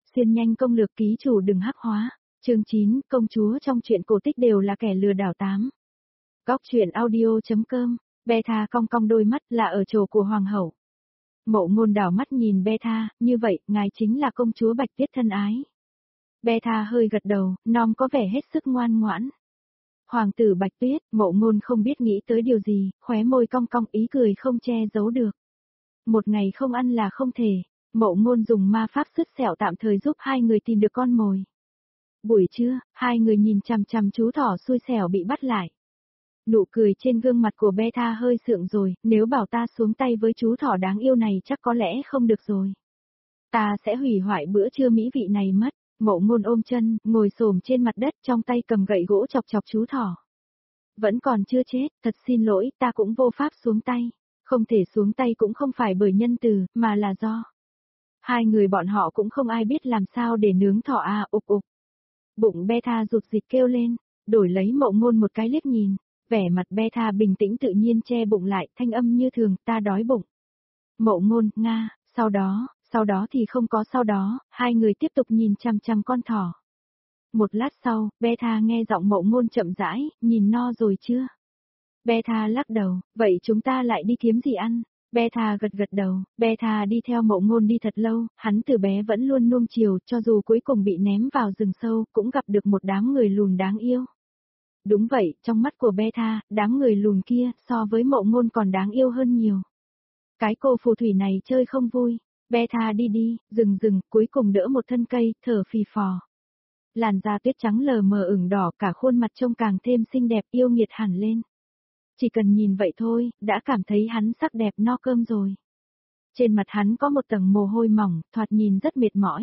Xuyên nhanh công lược ký chủ đừng hắc hóa. Chương 9, công chúa trong truyện cổ tích đều là kẻ lừa đảo 8. Góc truyện audio.com, Beta cong cong đôi mắt là ở chỗ của hoàng hậu. Mộ Ngôn đảo mắt nhìn Beta, như vậy, ngài chính là công chúa Bạch Tuyết thân ái. Beta hơi gật đầu, non có vẻ hết sức ngoan ngoãn. Hoàng tử Bạch Tuyết, Mộ Ngôn không biết nghĩ tới điều gì, khóe môi cong cong ý cười không che giấu được. Một ngày không ăn là không thể, Mộ Ngôn dùng ma pháp sứt sẹo tạm thời giúp hai người tìm được con mồi. Buổi trưa, hai người nhìn chằm chằm chú thỏ xui xẻo bị bắt lại. Nụ cười trên gương mặt của Beta hơi sượng rồi, nếu bảo ta xuống tay với chú thỏ đáng yêu này chắc có lẽ không được rồi. Ta sẽ hủy hoại bữa trưa mỹ vị này mất. Mộ Ngôn ôm chân, ngồi xổm trên mặt đất trong tay cầm gậy gỗ chọc chọc chú thỏ. Vẫn còn chưa chết, thật xin lỗi, ta cũng vô pháp xuống tay. Không thể xuống tay cũng không phải bởi nhân từ, mà là do. Hai người bọn họ cũng không ai biết làm sao để nướng thỏ ục ục. Bụng Beta rụt rịch kêu lên, đổi lấy Mộ Ngôn một cái liếc nhìn, vẻ mặt Beta bình tĩnh tự nhiên che bụng lại, thanh âm như thường, ta đói bụng. Mộ Ngôn, Nga, sau đó thì không có sau đó, hai người tiếp tục nhìn chằm chằm con thỏ. Một lát sau, Beta nghe giọng Mộ Ngôn chậm rãi, nhìn no rồi chưa? Beta lắc đầu, vậy chúng ta lại đi kiếm gì ăn? Beta gật gật đầu, Beta đi theo Mộ Ngôn đi thật lâu, hắn từ bé vẫn luôn nuông chiều, cho dù cuối cùng bị ném vào rừng sâu, cũng gặp được một đám người lùn đáng yêu. Đúng vậy, trong mắt của Beta, đám người lùn kia, so với Mộ Ngôn còn đáng yêu hơn nhiều. Cái cô phù thủy này chơi không vui. Beta đi, dừng, cuối cùng đỡ một thân cây, thở phì phò. Làn da tuyết trắng lờ mờ ửng đỏ, cả khuôn mặt trông càng thêm xinh đẹp, yêu nghiệt hẳn lên. Chỉ cần nhìn vậy thôi, đã cảm thấy hắn sắc đẹp no cơm rồi. Trên mặt hắn có một tầng mồ hôi mỏng, thoạt nhìn rất mệt mỏi.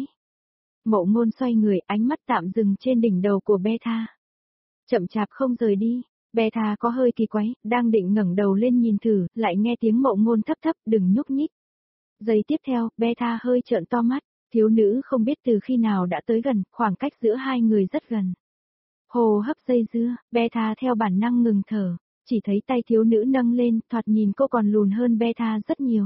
Mộ Ngôn xoay người, ánh mắt tạm dừng trên đỉnh đầu của Beta. Chậm chạp không rời đi, Beta có hơi kỳ quái, đang định ngẩng đầu lên nhìn thử, lại nghe tiếng Mộ Ngôn thấp thấp, đừng nhúc nhích. Giây tiếp theo, Beta hơi trợn to mắt, thiếu nữ không biết từ khi nào đã tới gần, khoảng cách giữa hai người rất gần. Hô hấp dây dưa, Beta theo bản năng ngừng thở, chỉ thấy tay thiếu nữ nâng lên, thoạt nhìn cô còn lùn hơn Beta rất nhiều.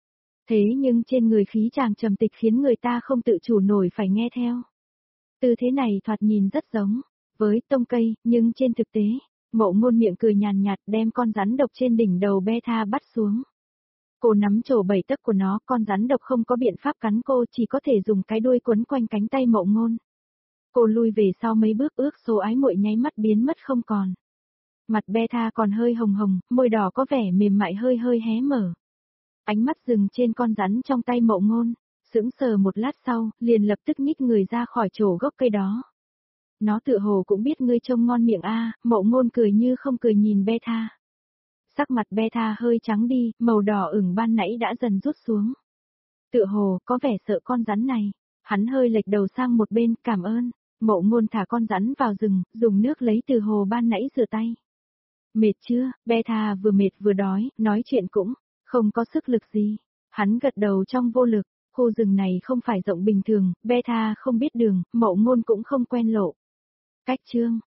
Thế nhưng trên người khí chàng trầm tịch khiến người ta không tự chủ nổi phải nghe theo. Tư thế này thoạt nhìn rất giống với tông cây, nhưng trên thực tế, Mộ Ngôn miệng cười nhàn nhạt đem con rắn độc trên đỉnh đầu Beta bắt xuống. Cô nắm chổ 7 tấc của nó, con rắn độc không có biện pháp cắn cô, chỉ có thể dùng cái đuôi quấn quanh cánh tay Mộ Ngôn. Cô lui về sau mấy bước, ước số ái muội nháy mắt biến mất không còn. Mặt Beta còn hơi hồng hồng, môi đỏ có vẻ mềm mại hơi hé mở. Ánh mắt dừng trên con rắn trong tay Mộ Ngôn, sững sờ một lát sau, liền lập tức nhích người ra khỏi chổ gốc cây đó. Nó tựa hồ cũng biết ngươi trông ngon miệng Mộ Ngôn cười như không cười nhìn Beta. Sắc mặt Beta hơi trắng đi, màu đỏ ửng ban nãy đã dần rút xuống. Tựa hồ, có vẻ sợ con rắn này. Hắn hơi lệch đầu sang một bên, cảm ơn. Mộ Ngôn thả con rắn vào rừng, dùng nước lấy từ hồ ban nãy rửa tay. Mệt chưa? Beta vừa mệt vừa đói, nói chuyện cũng không có sức lực gì. Hắn gật đầu trong vô lực, khu rừng này không phải rộng bình thường, Beta không biết đường, Mộ Ngôn cũng không quen lộ. Cách chương